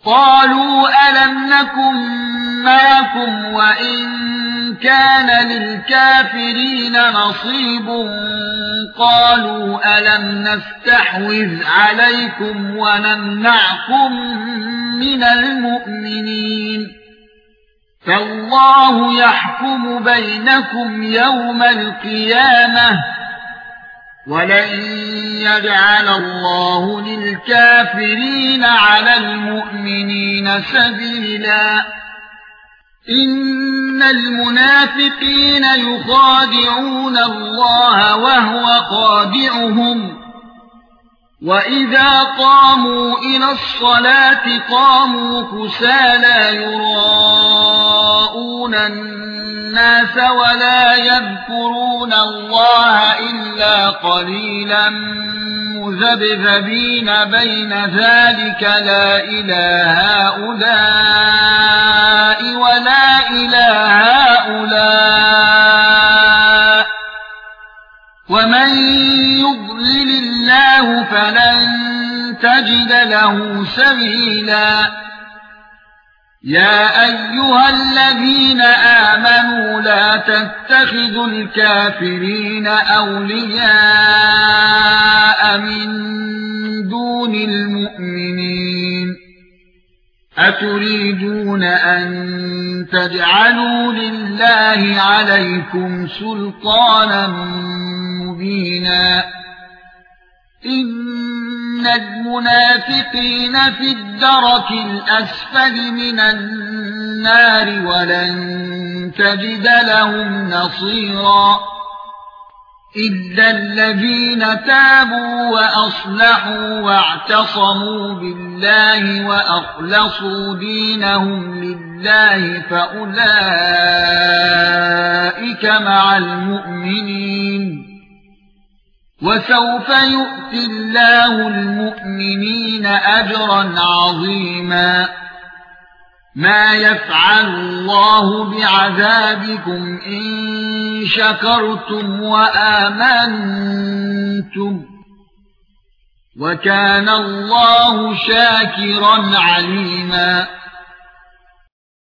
قالوا ألم نكن معكم وإن كان للكافرين نصيب قالوا ألم نستحوذ عليكم ونمنعكم من المؤمنين فالله يحكم بينكم يوم القيامة ولن يجعل الله للكافرين على المؤمنين سبيلا إن المنافقين يخادعون الله وهو خادعهم وإذا قاموا إلى الصلاة قاموا كسالى يراءون الناس ولا يذكرون الله إلا قليلا مذبذبين بين ذلك لا إله هؤلاء ولا إله هؤلاء ومن يضلل الله فلن تجد له سبيلا يا ايها الذين امنوا لا تتخذوا الكافرين اولياء من دون المؤمنين اتريدون ان تجعلوا لله عليكم سلطانا مبينا إن المنافقين في الدرك الأسفل من النار ولن تجد لهم نصيرا إلا الذين تابوا وأصلحوا واعتصموا بالله وأخلصوا دينهم لله فأولئك مع المؤمنين وسوف يؤتي الله المؤمنين أجرا عظيما ما يفعل الله بعذابكم إن شكرتم وآمنتم وكان الله شاكرا عليما